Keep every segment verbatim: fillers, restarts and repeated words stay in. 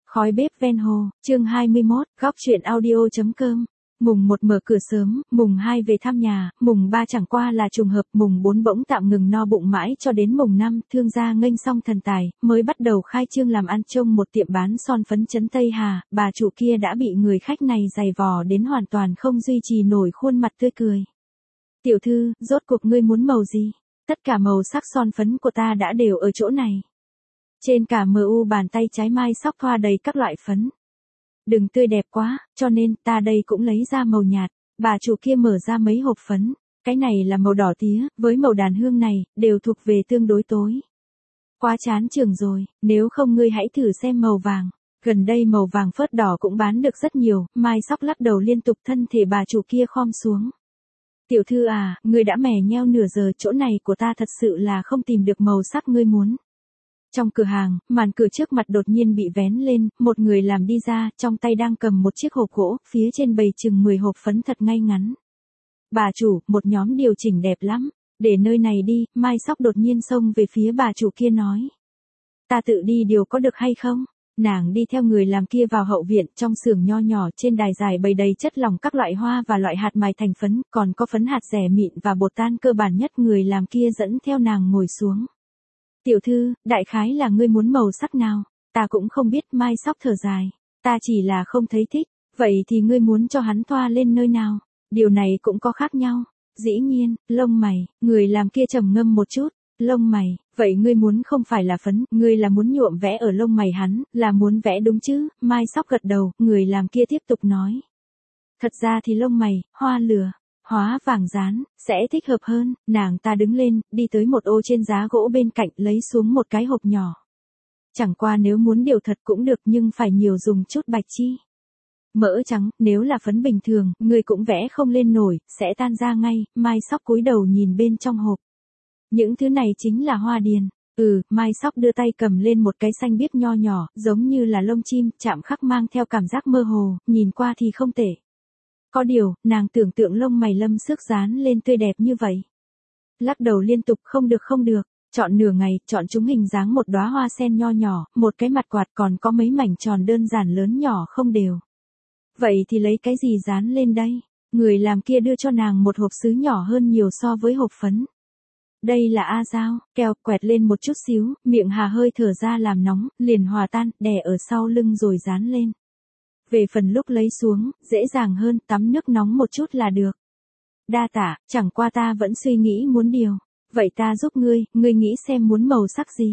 Khói bếp ven hồ, chương hai mươi mốt, góc chuyện audio.com. Mùng một mở cửa sớm, mùng hai về thăm nhà, mùng ba chẳng qua là trùng hợp, mùng bốn bỗng tạm ngừng no bụng mãi cho đến mùng năm, thương gia nghênh xong thần tài, mới bắt đầu khai trương làm ăn trông một tiệm bán son phấn trấn Tây Hà, bà chủ kia đã bị người khách này giày vò đến hoàn toàn không duy trì nổi khuôn mặt tươi cười. Tiểu thư, rốt cuộc ngươi muốn màu gì? Tất cả màu sắc son phấn của ta đã đều ở chỗ này. Trên cả em u bàn tay trái Mai Sóc thoa đầy các loại phấn. Đừng tươi đẹp quá, cho nên ta đây cũng lấy ra màu nhạt. Bà chủ kia mở ra mấy hộp phấn. Cái này là màu đỏ tía, với màu đàn hương này, đều thuộc về tương đối tối. Quá chán chường rồi, nếu không ngươi hãy thử xem màu vàng. Gần đây màu vàng phớt đỏ cũng bán được rất nhiều, Mai Sóc lắc đầu liên tục, thân thể bà chủ kia khom xuống. Tiểu thư à, ngươi đã mè nheo nửa giờ, chỗ này của ta thật sự là không tìm được màu sắc ngươi muốn. Trong cửa hàng, màn cửa trước mặt đột nhiên bị vén lên, một người làm đi ra, trong tay đang cầm một chiếc hộp gỗ, phía trên bày chừng mười hộp phấn thật ngay ngắn. Bà chủ, một nhóm điều chỉnh đẹp lắm, để nơi này đi, Mai Sóc đột nhiên xông về phía bà chủ kia nói. Ta tự đi điều có được hay không? Nàng đi theo người làm kia vào hậu viện, trong xưởng nho nhỏ trên đài dài bày đầy chất lỏng các loại hoa và loại hạt mài thành phấn, còn có phấn hạt rẻ mịn và bột tan cơ bản nhất, người làm kia dẫn theo nàng ngồi xuống. Tiểu thư, đại khái là ngươi muốn màu sắc nào? Ta cũng không biết, Mai Sóc thở dài. Ta chỉ là không thấy thích, vậy thì ngươi muốn cho hắn thoa lên nơi nào? Điều này cũng có khác nhau. Dĩ nhiên, lông mày, người làm kia trầm ngâm một chút. Lông mày, vậy ngươi muốn không phải là phấn, ngươi là muốn nhuộm vẽ ở lông mày hắn, là muốn vẽ đúng chứ? Mai Sóc gật đầu, người làm kia tiếp tục nói. Thật ra thì lông mày, hoa lửa, hóa vàng dán, sẽ thích hợp hơn. Nàng ta đứng lên, đi tới một ô trên giá gỗ bên cạnh, lấy xuống một cái hộp nhỏ. Chẳng qua nếu muốn điều thật cũng được, nhưng phải nhiều dùng chút bạch chi. Mỡ trắng, nếu là phấn bình thường, người cũng vẽ không lên nổi, sẽ tan ra ngay. Mai Sóc cúi đầu nhìn bên trong hộp. Những thứ này chính là hoa điền. Ừ, Mai Sóc đưa tay cầm lên một cái xanh biếc nho nhỏ, giống như là lông chim, chạm khắc mang theo cảm giác mơ hồ, nhìn qua thì không tệ. Có điều, nàng tưởng tượng lông mày lâm sức dán lên tươi đẹp như vậy. Lắc đầu liên tục, không được không được, chọn nửa ngày, chọn chúng hình dáng một đóa hoa sen nho nhỏ, một cái mặt quạt, còn có mấy mảnh tròn đơn giản lớn nhỏ không đều. Vậy thì lấy cái gì dán lên đây? Người làm kia đưa cho nàng một hộp sứ nhỏ hơn nhiều so với hộp phấn. Đây là a dao, keo, quẹt lên một chút xíu, miệng hà hơi thở ra làm nóng, liền hòa tan, đè ở sau lưng rồi dán lên. Về phần lúc lấy xuống, dễ dàng hơn, tắm nước nóng một chút là được. Đa tạ, chẳng qua ta vẫn suy nghĩ muốn điều. Vậy ta giúp ngươi, ngươi nghĩ xem muốn màu sắc gì?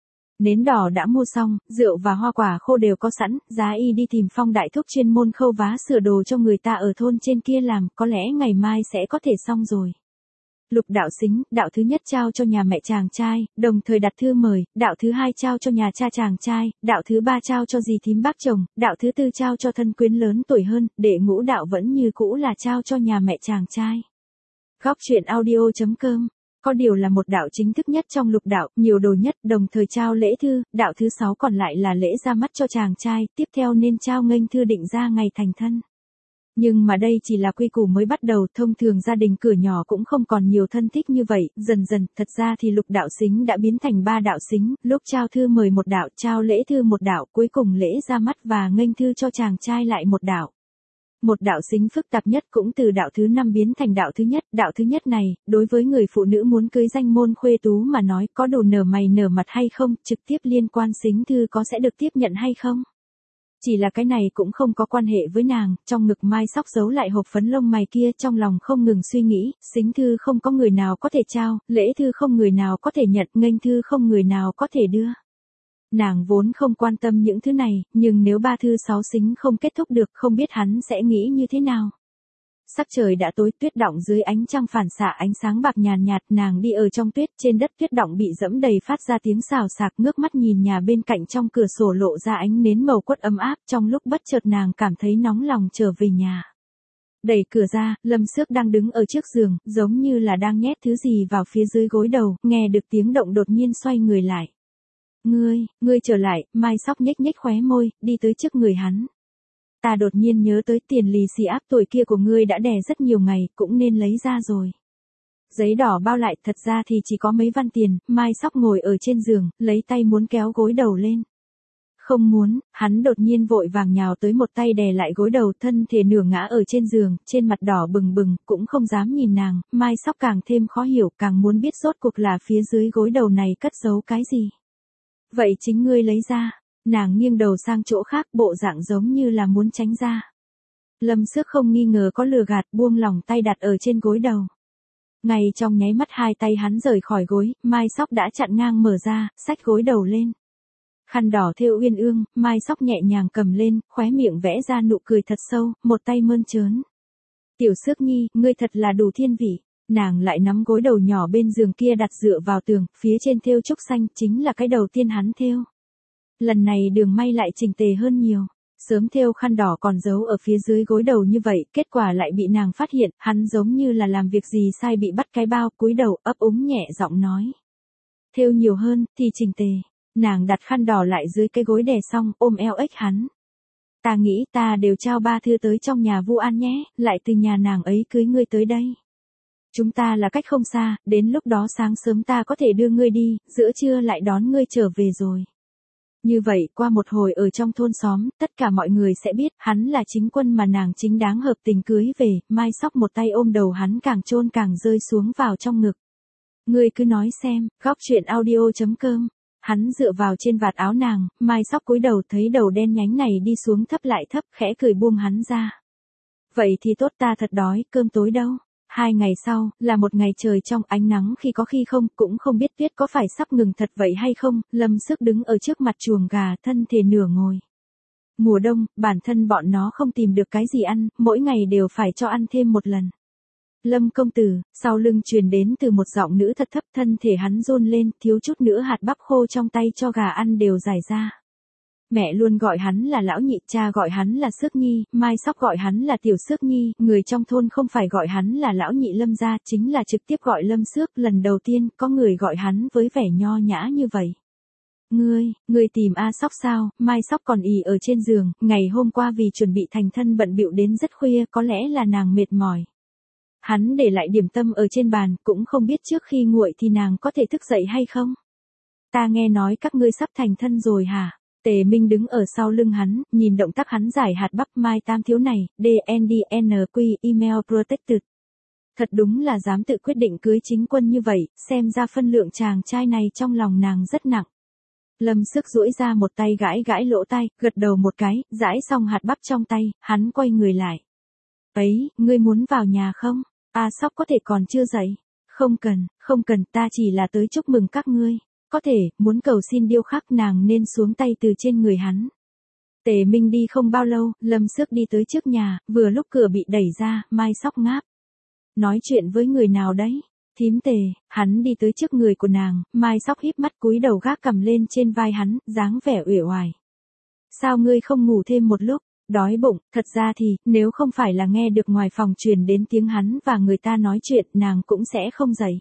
Nến đỏ đã mua xong, rượu và hoa quả khô đều có sẵn, giá y đi tìm Phong đại thúc chuyên môn khâu vá sửa đồ cho người ta ở thôn trên kia làm, có lẽ ngày mai sẽ có thể xong rồi. Lục đạo xính, đạo thứ nhất trao cho nhà mẹ chàng trai, đồng thời đặt thư mời, đạo thứ hai trao cho nhà cha chàng trai, đạo thứ ba trao cho dì thím bác chồng, đạo thứ tư trao cho thân quyến lớn tuổi hơn, đệ ngũ đạo vẫn như cũ là trao cho nhà mẹ chàng trai. Góc chuyện audio.com. Có điều là một đạo chính thức nhất trong lục đạo, nhiều đồ nhất, đồng thời trao lễ thư, đạo thứ sáu còn lại là lễ ra mắt cho chàng trai, tiếp theo nên trao nghênh thư định ra ngày thành thân. Nhưng mà đây chỉ là quy củ mới bắt đầu, thông thường gia đình cửa nhỏ cũng không còn nhiều thân thích như vậy, dần dần, thật ra thì lục đạo xính đã biến thành ba đạo xính, lúc trao thư mời một đạo, trao lễ thư một đạo, cuối cùng lễ ra mắt và nghênh thư cho chàng trai lại một đạo. Một đạo xính phức tạp nhất cũng từ đạo thứ năm biến thành đạo thứ nhất, đạo thứ nhất này, đối với người phụ nữ muốn cưới danh môn khuê tú mà nói có đủ nở mày nở mặt hay không, trực tiếp liên quan xính thư có sẽ được tiếp nhận hay không. Chỉ là cái này cũng không có quan hệ với nàng, trong ngực Mai Sóc giấu lại hộp phấn lông mày kia, trong lòng không ngừng suy nghĩ, xính thư không có người nào có thể trao, lễ thư không người nào có thể nhận, nghênh thư không người nào có thể đưa. Nàng vốn không quan tâm những thứ này, nhưng nếu ba thư sáu xính không kết thúc được, không biết hắn sẽ nghĩ như thế nào. Sắc trời đã tối, tuyết đọng dưới ánh trăng phản xạ ánh sáng bạc nhàn nhạt, nàng đi ở trong tuyết, trên đất tuyết đọng bị dẫm đầy phát ra tiếng xào xạc, ngước mắt nhìn nhà bên cạnh trong cửa sổ lộ ra ánh nến màu quất ấm áp, trong lúc bất chợt nàng cảm thấy nóng lòng trở về nhà. Đẩy cửa ra, Lâm Xước đang đứng ở trước giường, giống như là đang nhét thứ gì vào phía dưới gối đầu, nghe được tiếng động đột nhiên xoay người lại. Ngươi, ngươi trở lại, Mai Sóc nhếch nhếch khóe môi, đi tới trước người hắn. Ta đột nhiên nhớ tới tiền lì xì áp tuổi kia của ngươi đã đè rất nhiều ngày, cũng nên lấy ra rồi. Giấy đỏ bao lại, thật ra thì chỉ có mấy văn tiền, Mai Sóc ngồi ở trên giường, lấy tay muốn kéo gối đầu lên. Không muốn, hắn đột nhiên vội vàng nhào tới một tay đè lại gối đầu, thân thể nửa ngã ở trên giường, trên mặt đỏ bừng bừng, cũng không dám nhìn nàng, Mai Sóc càng thêm khó hiểu, càng muốn biết rốt cuộc là phía dưới gối đầu này cất giấu cái gì. Vậy chính ngươi lấy ra, nàng nghiêng đầu sang chỗ khác, bộ dạng giống như là muốn tránh ra. Lâm Xước không nghi ngờ có lừa gạt, buông lỏng tay đặt ở trên gối đầu. Ngay trong nháy mắt hai tay hắn rời khỏi gối, Mai Sóc đã chặn ngang mở ra, xách gối đầu lên. Khăn đỏ thêu uyên ương, Mai Sóc nhẹ nhàng cầm lên, khóe miệng vẽ ra nụ cười thật sâu, một tay mơn trớn. Tiểu Xước Nhi, ngươi thật là đủ thiên vị. Nàng lại nắm gối đầu nhỏ bên giường kia đặt dựa vào tường, phía trên thêu trúc xanh, chính là cái đầu tiên hắn thêu. Lần này đường may lại chỉnh tề hơn nhiều. Sớm thêu khăn đỏ còn giấu ở phía dưới gối đầu như vậy, kết quả lại bị nàng phát hiện, hắn giống như là làm việc gì sai bị bắt cái bao, cúi đầu ấp úng nhẹ giọng nói. Thêu nhiều hơn, thì chỉnh tề. Nàng đặt khăn đỏ lại dưới cái gối đè xong, ôm eo ếch hắn. Ta nghĩ ta đều trao ba thư tới trong nhà Vu An nhé, lại từ nhà nàng ấy cưới ngươi tới đây. Chúng ta là cách không xa, đến lúc đó sáng sớm ta có thể đưa ngươi đi, giữa trưa lại đón ngươi trở về rồi. Như vậy, qua một hồi ở trong thôn xóm, tất cả mọi người sẽ biết, hắn là chính quân mà nàng chính đáng hợp tình cưới về, Mai Sóc một tay ôm đầu hắn càng chôn càng rơi xuống vào trong ngực. Ngươi cứ nói xem, góc truyện audio chấm com. Hắn dựa vào trên vạt áo nàng, Mai Sóc cúi đầu thấy đầu đen nhánh này đi xuống thấp lại thấp, khẽ cười buông hắn ra. Vậy thì tốt, ta thật đói, cơm tối đâu? Hai ngày sau, là một ngày trời trong ánh nắng khi có khi không, cũng không biết tuyết có phải sắp ngừng thật vậy hay không, Lâm Xước đứng ở trước mặt chuồng gà, thân thể nửa ngồi. Mùa đông, bản thân bọn nó không tìm được cái gì ăn, mỗi ngày đều phải cho ăn thêm một lần. Lâm công tử, sau lưng truyền đến từ một giọng nữ thật thấp, thân thể hắn run lên, thiếu chút nữa hạt bắp khô trong tay cho gà ăn đều rải ra. Mẹ luôn gọi hắn là lão nhị, cha gọi hắn là Xước Nhi, Mai Sóc gọi hắn là Tiểu Xước Nhi, người trong thôn không phải gọi hắn là lão nhị Lâm gia, chính là trực tiếp gọi Lâm Xước, lần đầu tiên có người gọi hắn với vẻ nho nhã như vậy. Ngươi, ngươi tìm A Sóc sao? Mai Sóc còn ì ở trên giường, ngày hôm qua vì chuẩn bị thành thân bận bịu đến rất khuya, có lẽ là nàng mệt mỏi. Hắn để lại điểm tâm ở trên bàn, cũng không biết trước khi nguội thì nàng có thể thức dậy hay không. Ta nghe nói các ngươi sắp thành thân rồi hả? Tề Minh đứng ở sau lưng hắn, nhìn động tác hắn giải hạt bắp Mai Tam thiếu này, đê en đê en quy email protected. Thật đúng là dám tự quyết định cưới chính quân như vậy, xem ra phân lượng chàng trai này trong lòng nàng rất nặng. Lâm Xước duỗi ra một tay gãi gãi lỗ tai, gật đầu một cái, rãi xong hạt bắp trong tay, hắn quay người lại. Ấy, ngươi muốn vào nhà không? A Sóc có thể còn chưa dậy. Không cần, không cần, ta chỉ là tới chúc mừng các ngươi. Có thể, muốn cầu xin điêu khắc nàng nên xuống tay từ trên người hắn. Tề Minh đi không bao lâu, Lâm Xước đi tới trước nhà, vừa lúc cửa bị đẩy ra, Mai Sóc ngáp. Nói chuyện với người nào đấy? Thím Tề, hắn đi tới trước người của nàng, Mai Sóc híp mắt cúi đầu gác cầm lên trên vai hắn, dáng vẻ uể oải. Sao ngươi không ngủ thêm một lúc? Đói bụng, thật ra thì, nếu không phải là nghe được ngoài phòng truyền đến tiếng hắn và người ta nói chuyện, nàng cũng sẽ không dậy.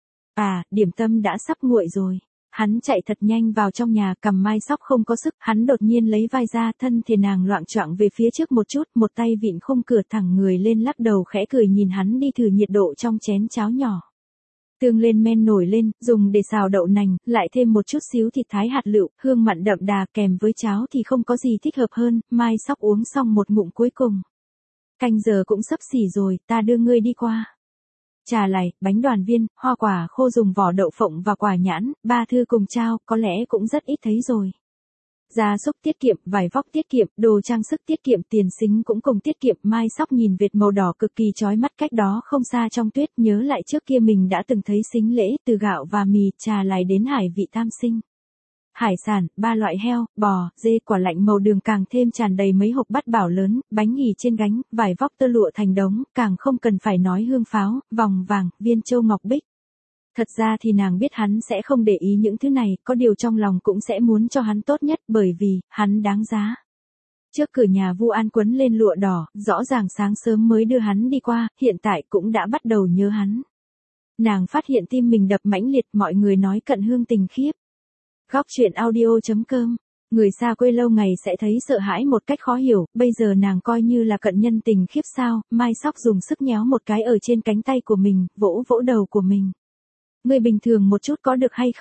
À, điểm tâm đã sắp nguội rồi. Hắn chạy thật nhanh vào trong nhà, cầm Mai Sóc không có sức, hắn đột nhiên lấy vai ra, thân thể nàng loạng choạng về phía trước một chút, một tay vịn khung cửa thẳng người lên, lắc đầu khẽ cười nhìn hắn đi thử nhiệt độ trong chén cháo nhỏ. Tương lên men nổi lên, dùng để xào đậu nành, lại thêm một chút xíu thịt thái hạt lựu, hương mặn đậm đà, kèm với cháo thì không có gì thích hợp hơn. Mai Sóc uống xong một ngụm cuối cùng. Canh giờ cũng sắp xỉ rồi, ta đưa ngươi đi qua. Trà lài, bánh đoàn viên, hoa quả khô dùng vỏ đậu phộng và quả nhãn, ba thư cùng trao, có lẽ cũng rất ít thấy rồi. Gia súc tiết kiệm, vải vóc tiết kiệm, đồ trang sức tiết kiệm, tiền xính cũng cùng tiết kiệm. Mai Sóc nhìn vệt màu đỏ cực kỳ chói mắt cách đó không xa trong tuyết, nhớ lại trước kia mình đã từng thấy xính lễ, từ gạo và mì, trà lài đến hải vị tam sinh. Hải sản, ba loại heo, bò, dê, quả lạnh màu đường càng thêm tràn đầy mấy hộp bát bảo lớn, bánh nghỉ trên gánh, vải vóc tơ lụa thành đống, càng không cần phải nói hương pháo, vòng vàng, viên châu ngọc bích. Thật ra thì nàng biết hắn sẽ không để ý những thứ này, có điều trong lòng cũng sẽ muốn cho hắn tốt nhất, bởi vì, hắn đáng giá. Trước cửa nhà Vu An quấn lên lụa đỏ, rõ ràng sáng sớm mới đưa hắn đi qua, hiện tại cũng đã bắt đầu nhớ hắn. Nàng phát hiện tim mình đập mãnh liệt, mọi người nói cận hương tình khiếp. Góc truyện audio chấm com. Người xa quê lâu ngày sẽ thấy sợ hãi một cách khó hiểu, bây giờ nàng coi như là cận nhân tình khiếp sao. Mai Sóc dùng sức nhéo một cái ở trên cánh tay của mình, vỗ vỗ đầu của mình. Người bình thường một chút có được hay không?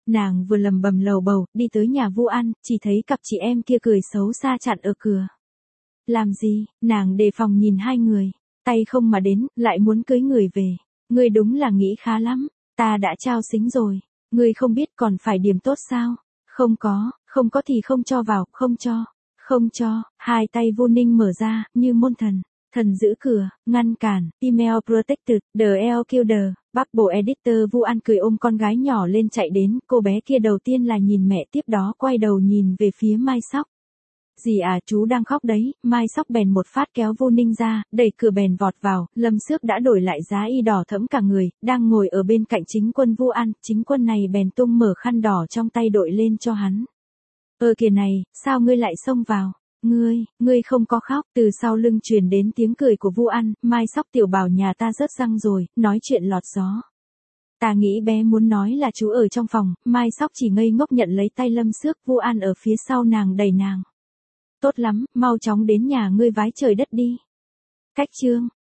Nàng vừa lầm bầm lầu bầu, đi tới nhà Vu An, chỉ thấy cặp chị em kia cười xấu xa chặn ở cửa. Làm gì, nàng đề phòng nhìn hai người, tay không mà đến, lại muốn cưới người về. Ngươi đúng là nghĩ khá lắm, ta đã trao xính rồi, ngươi không biết còn phải điểm tốt sao? Không có, không có thì không cho vào, không cho, không cho, hai tay Vu Ninh mở ra, như môn thần. Thần giữ cửa, ngăn cản, email protected, the L killer, Bubble editor Vu An cười ôm con gái nhỏ lên chạy đến, cô bé kia đầu tiên là nhìn mẹ tiếp đó quay đầu nhìn về phía Mai Sóc. Dì à chú đang khóc đấy, Mai Sóc bèn một phát kéo Vu Ninh ra, đẩy cửa bèn vọt vào, Lâm Xước đã đổi lại giá y đỏ thẫm cả người, đang ngồi ở bên cạnh chính quân Vu An, chính quân này bèn tung mở khăn đỏ trong tay đội lên cho hắn. Ơ kìa này, sao ngươi lại xông vào? Ngươi, ngươi không có khóc, từ sau lưng truyền đến tiếng cười của Vu An, Mai Sóc tiểu bảo nhà ta rớt răng rồi, nói chuyện lọt gió. Ta nghĩ bé muốn nói là chú ở trong phòng, Mai Sóc chỉ ngây ngốc nhận lấy tay Lâm Xước, Vu An ở phía sau nàng đẩy nàng. Tốt lắm, mau chóng đến nhà ngươi vái trời đất đi. Cách chương.